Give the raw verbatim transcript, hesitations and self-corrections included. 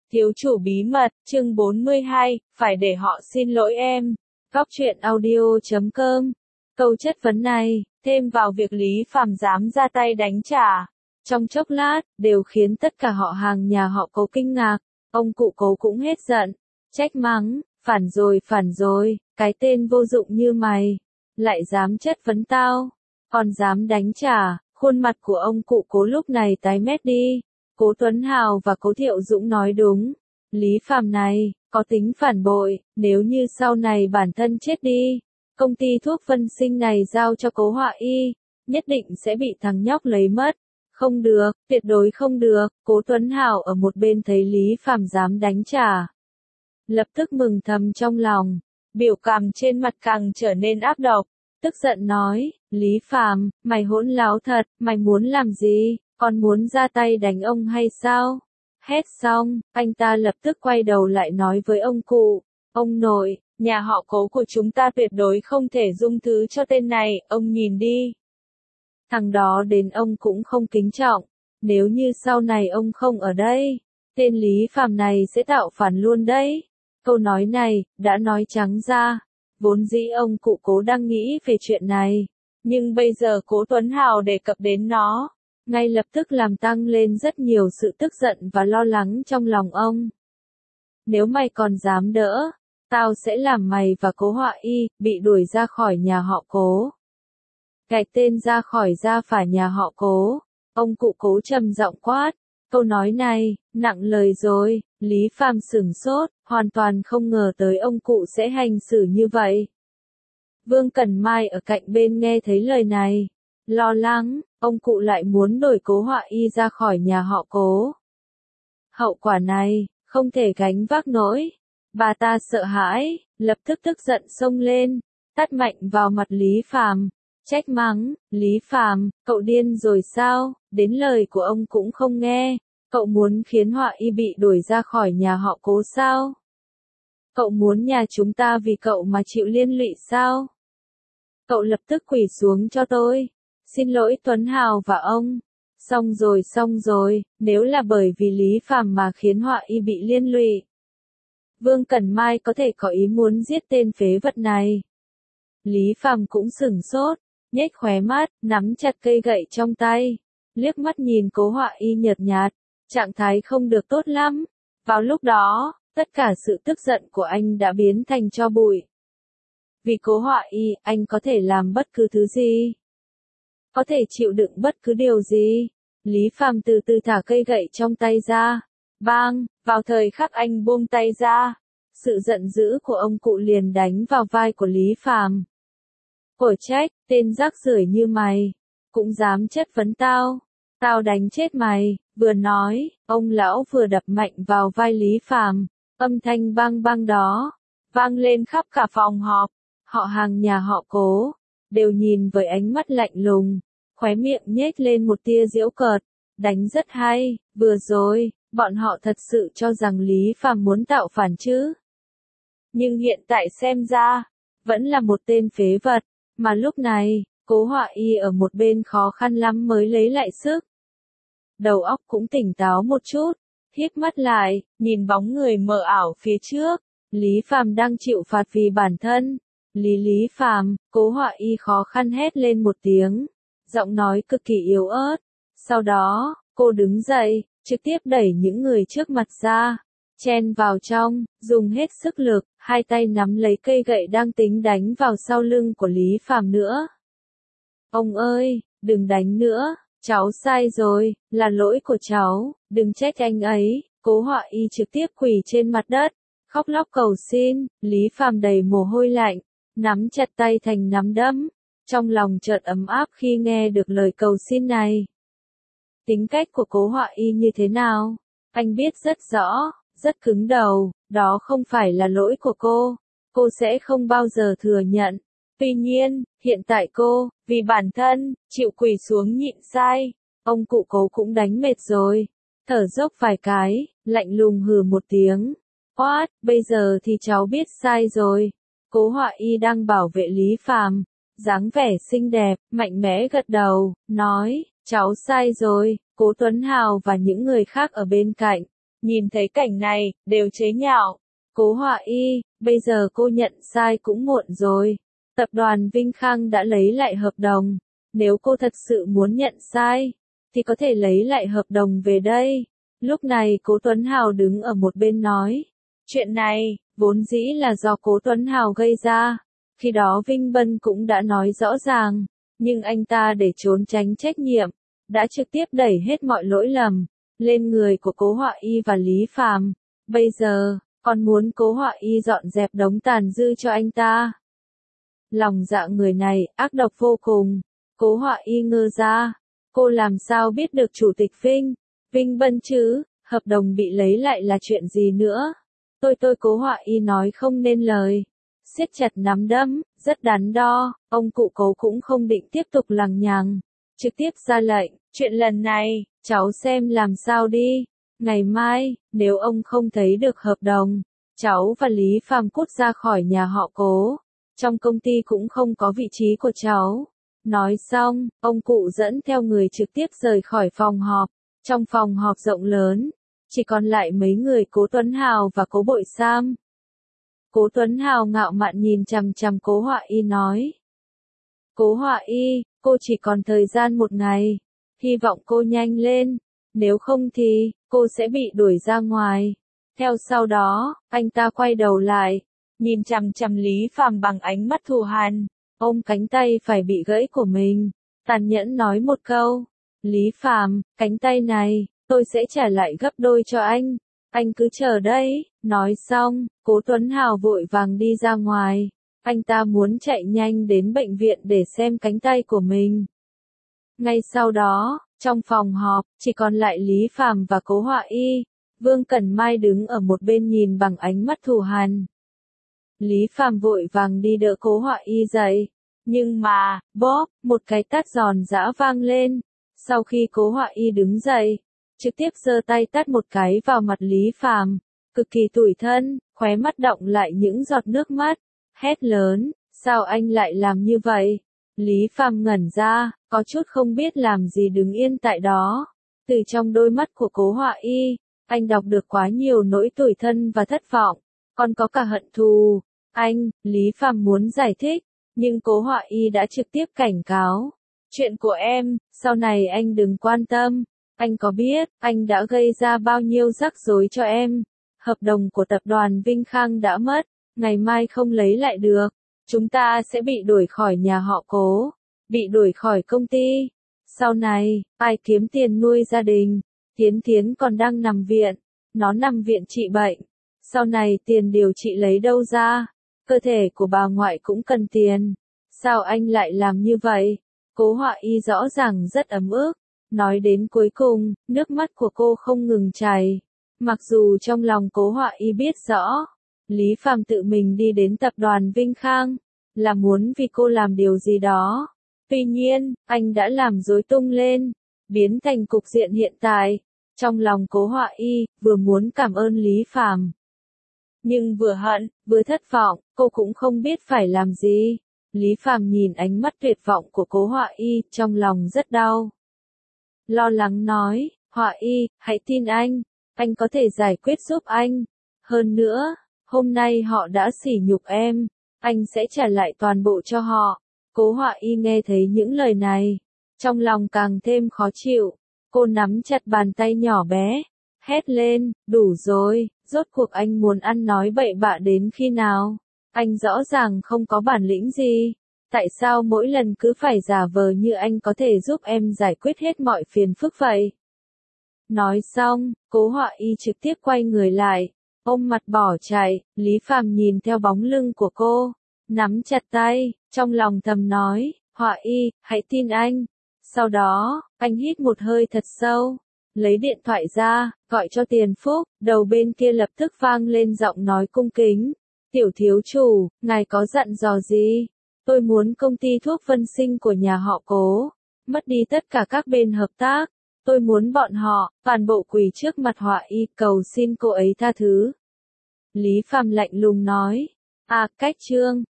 Thiếu chủ bí mật, chương bốn mươi hai, phải để họ xin lỗi em. Góc truyện audio chấm com. Câu chất vấn này, thêm vào việc Lý Phàm dám ra tay đánh trả, trong chốc lát, đều khiến tất cả họ hàng nhà họ Cố kinh ngạc. Ông cụ Cố cũng hết giận, trách mắng, phản rồi phản rồi, cái tên vô dụng như mày, lại dám chất vấn tao, còn dám đánh trả. Khuôn mặt của ông cụ Cố lúc này tái mét đi. Cố Tuấn Hào và Cố Thiệu Dũng nói đúng, Lý Phàm này, có tính phản bội, nếu như sau này bản thân chết đi, công ty thuốc Vân Sinh này giao cho Cố Họa Y, nhất định sẽ bị thằng nhóc lấy mất. Không được, tuyệt đối không được. Cố Tuấn Hào ở một bên thấy Lý Phàm dám đánh trả, lập tức mừng thầm trong lòng, biểu cảm trên mặt càng trở nên ác độc, tức giận nói, Lý Phàm, mày hỗn láo thật, mày muốn làm gì? Còn muốn ra tay đánh ông hay sao? Hét xong, anh ta lập tức quay đầu lại nói với ông cụ, ông nội, nhà họ Cố của chúng ta tuyệt đối không thể dung thứ cho tên này, ông nhìn đi. Thằng đó đến ông cũng không kính trọng, nếu như sau này ông không ở đây, tên Lý Phàm này sẽ tạo phản luôn đấy. Câu nói này, đã nói trắng ra, vốn dĩ ông cụ Cố đang nghĩ về chuyện này, nhưng bây giờ Cố Tuấn Hào đề cập đến nó, ngay lập tức làm tăng lên rất nhiều sự tức giận và lo lắng trong lòng ông. Nếu mày còn dám đỡ, tao sẽ làm mày và Cố Họa Y bị đuổi ra khỏi nhà họ Cố. Gạch tên ra khỏi gia phả nhà họ Cố, ông cụ Cố trầm giọng quát. Câu nói này, nặng lời rồi. Lý Phàm sửng sốt, hoàn toàn không ngờ tới ông cụ sẽ hành xử như vậy. Vương Cẩn Mai ở cạnh bên nghe thấy lời này, lo lắng, ông cụ lại muốn đuổi Cố Họa Y ra khỏi nhà họ Cố. Hậu quả này, không thể gánh vác nổi. Bà ta sợ hãi, lập tức tức giận xông lên, tát mạnh vào mặt Lý Phàm, trách mắng, Lý Phàm, cậu điên rồi sao, đến lời của ông cũng không nghe, cậu muốn khiến Họa Y bị đuổi ra khỏi nhà họ Cố sao? Cậu muốn nhà chúng ta vì cậu mà chịu liên lụy sao? Cậu lập tức quỳ xuống cho tôi. Xin lỗi Tuấn Hào và ông. Xong rồi xong rồi, nếu là bởi vì Lý Phàm mà khiến Họa Y bị liên lụy, Vương Cẩn Mai có thể có ý muốn giết tên phế vật này. Lý Phàm cũng sửng sốt, nhếch khóe mắt, nắm chặt cây gậy trong tay, liếc mắt nhìn Cố Họa Y nhợt nhạt, trạng thái không được tốt lắm. Vào lúc đó, tất cả sự tức giận của anh đã biến thành tro bụi. Vì Cố Họa Y, anh có thể làm bất cứ thứ gì, có thể chịu đựng bất cứ điều gì. Lý Phàm từ từ thả cây gậy trong tay ra. Bang, vào thời khắc anh buông tay ra, sự giận dữ của ông cụ liền đánh vào vai của Lý Phàm. Cổ trách, tên rác rưởi như mày, cũng dám chất vấn tao, tao đánh chết mày. Vừa nói, ông lão vừa đập mạnh vào vai Lý Phàm, âm thanh bang bang đó, vang lên khắp cả phòng họp. Họ hàng nhà họ Cố đều nhìn với ánh mắt lạnh lùng, khóe miệng nhếch lên một tia giễu cợt. Đánh rất hay, vừa rồi, bọn họ thật sự cho rằng Lý Phàm muốn tạo phản chứ. Nhưng hiện tại xem ra, vẫn là một tên phế vật, mà lúc này, Cố Họa Y ở một bên khó khăn lắm mới lấy lại sức. Đầu óc cũng tỉnh táo một chút, hít mắt lại, nhìn bóng người mờ ảo phía trước. Lý Phàm đang chịu phạt vì bản thân. Lý Lý Phàm, Cố Họa Y khó khăn hét lên một tiếng, giọng nói cực kỳ yếu ớt. Sau đó, cô đứng dậy, trực tiếp đẩy những người trước mặt ra, chen vào trong, dùng hết sức lực, hai tay nắm lấy cây gậy đang tính đánh vào sau lưng của Lý Phàm nữa. Ông ơi, đừng đánh nữa, cháu sai rồi, là lỗi của cháu, đừng trách anh ấy. Cố Họa Y trực tiếp quỳ trên mặt đất, khóc lóc cầu xin. Lý Phàm đầy mồ hôi lạnh, nắm chặt tay thành nắm đấm, trong lòng chợt ấm áp khi nghe được lời cầu xin này. Tính cách của Cố Họa Y như thế nào, anh biết rất rõ, rất cứng đầu, đó không phải là lỗi của cô, cô sẽ không bao giờ thừa nhận. Tuy nhiên, hiện tại cô, vì bản thân, chịu quỳ xuống nhịn sai. Ông cụ Cố cũng đánh mệt rồi, thở dốc vài cái, lạnh lùng hừ một tiếng. Quát, bây giờ thì cháu biết sai rồi. Cố Họa Y đang bảo vệ Lý Phàm, dáng vẻ xinh đẹp, mạnh mẽ gật đầu, nói, cháu sai rồi. Cố Tuấn Hào và những người khác ở bên cạnh nhìn thấy cảnh này, đều chế nhạo. Cố Họa Y, bây giờ cô nhận sai cũng muộn rồi. Tập đoàn Vinh Khang đã lấy lại hợp đồng. Nếu cô thật sự muốn nhận sai, thì có thể lấy lại hợp đồng về đây. Lúc này Cố Tuấn Hào đứng ở một bên nói. Chuyện này, vốn dĩ là do Cố Tuấn Hào gây ra. Khi đó Vinh Bân cũng đã nói rõ ràng. Nhưng anh ta để trốn tránh trách nhiệm, đã trực tiếp đẩy hết mọi lỗi lầm lên người của Cố Họa Y và Lý Phàm. Bây giờ, còn muốn Cố Họa Y dọn dẹp đống tàn dư cho anh ta. Lòng dạ người này, ác độc vô cùng. Cố Họa Y ngơ ra. Cô làm sao biết được Chủ tịch Vinh, Vinh Bân chứ, hợp đồng bị lấy lại là chuyện gì nữa. Tôi tôi Cố Họa Y nói không nên lời. Siết chặt nắm đấm, rất đắn đo, ông cụ Cố cũng không định tiếp tục lằng nhằng. Trực tiếp ra lệnh, chuyện lần này, cháu xem làm sao đi. Ngày mai, nếu ông không thấy được hợp đồng, cháu và Lý Phàm cút ra khỏi nhà họ Cố. Trong công ty cũng không có vị trí của cháu. Nói xong, ông cụ dẫn theo người trực tiếp rời khỏi phòng họp. Trong phòng họp rộng lớn, chỉ còn lại mấy người Cố Tuấn Hào và Cố Bội Sam. Cố Tuấn Hào ngạo mạn nhìn chằm chằm Cố Họa Y nói. Cố Họa Y, cô chỉ còn thời gian một ngày. Hy vọng cô nhanh lên. Nếu không thì, cô sẽ bị đuổi ra ngoài. Theo sau đó, anh ta quay đầu lại, nhìn chằm chằm Lý Phàm bằng ánh mắt thù hằn, ôm cánh tay phải bị gãy của mình, tàn nhẫn nói một câu. Lý Phàm, cánh tay này, tôi sẽ trả lại gấp đôi cho anh. Anh cứ chờ đấy. Nói xong, Cố Tuấn Hào vội vàng đi ra ngoài. Anh ta muốn chạy nhanh đến bệnh viện để xem cánh tay của mình. Ngay sau đó, trong phòng họp, chỉ còn lại Lý Phàm và Cố Họa Y. Vương Cẩn Mai đứng ở một bên nhìn bằng ánh mắt thù hằn. Lý Phàm vội vàng đi đỡ Cố Họa Y dậy. Nhưng mà, bóp, một cái tát giòn giã vang lên. Sau khi Cố Họa Y đứng dậy, trực tiếp giơ tay tát một cái vào mặt Lý Phàm, cực kỳ tủi thân, khóe mắt đọng lại những giọt nước mắt, hét lớn, sao anh lại làm như vậy? Lý Phàm ngẩn ra, có chút không biết làm gì đứng yên tại đó. Từ trong đôi mắt của Cố Họa Y, anh đọc được quá nhiều nỗi tủi thân và thất vọng, còn có cả hận thù. Anh, Lý Phàm muốn giải thích, nhưng Cố Họa Y đã trực tiếp cảnh cáo. Chuyện của em, sau này anh đừng quan tâm. Anh có biết, anh đã gây ra bao nhiêu rắc rối cho em. Hợp đồng của tập đoàn Vinh Khang đã mất, ngày mai không lấy lại được. Chúng ta sẽ bị đuổi khỏi nhà họ Cố, bị đuổi khỏi công ty. Sau này, ai kiếm tiền nuôi gia đình? Thiến Thiến còn đang nằm viện, nó nằm viện trị bệnh. Sau này tiền điều trị lấy đâu ra? Cơ thể của bà ngoại cũng cần tiền. Sao anh lại làm như vậy? Cố Họa Y rõ ràng rất ấm ức. Nói đến cuối cùng, nước mắt của cô không ngừng chảy. Mặc dù trong lòng Cố Họa Y biết rõ, Lý Phàm tự mình đi đến tập đoàn Vinh Khang, là muốn vì cô làm điều gì đó. Tuy nhiên, anh đã làm rối tung lên, biến thành cục diện hiện tại. Trong lòng Cố Họa Y, vừa muốn cảm ơn Lý Phàm, nhưng vừa hận, vừa thất vọng, cô cũng không biết phải làm gì. Lý Phàm nhìn ánh mắt tuyệt vọng của Cố Họa Y, trong lòng rất đau. Lo lắng nói, Họa Y, hãy tin anh, anh có thể giải quyết giúp anh. Hơn nữa, hôm nay họ đã sỉ nhục em, anh sẽ trả lại toàn bộ cho họ. Cố Họa Y nghe thấy những lời này, trong lòng càng thêm khó chịu. Cô nắm chặt bàn tay nhỏ bé, hét lên, đủ rồi, rốt cuộc anh muốn ăn nói bậy bạ đến khi nào? Anh rõ ràng không có bản lĩnh gì. Tại sao mỗi lần cứ phải giả vờ như anh có thể giúp em giải quyết hết mọi phiền phức vậy? Nói xong, Cố Họa Y trực tiếp quay người lại, ôm mặt bỏ chạy. Lý Phàm nhìn theo bóng lưng của cô, nắm chặt tay, trong lòng thầm nói, Họa Y, hãy tin anh. Sau đó, anh hít một hơi thật sâu, lấy điện thoại ra, gọi cho Tiền Phúc. Đầu bên kia lập tức vang lên giọng nói cung kính. Tiểu thiếu chủ, ngài có dặn dò gì? Tôi muốn công ty thuốc Vân Sinh của nhà họ Cố mất đi tất cả các bên hợp tác. Tôi muốn bọn họ toàn bộ quỳ trước mặt Họa Y cầu xin cô ấy tha thứ. Lý Phàm lạnh lùng nói. À, cách chương.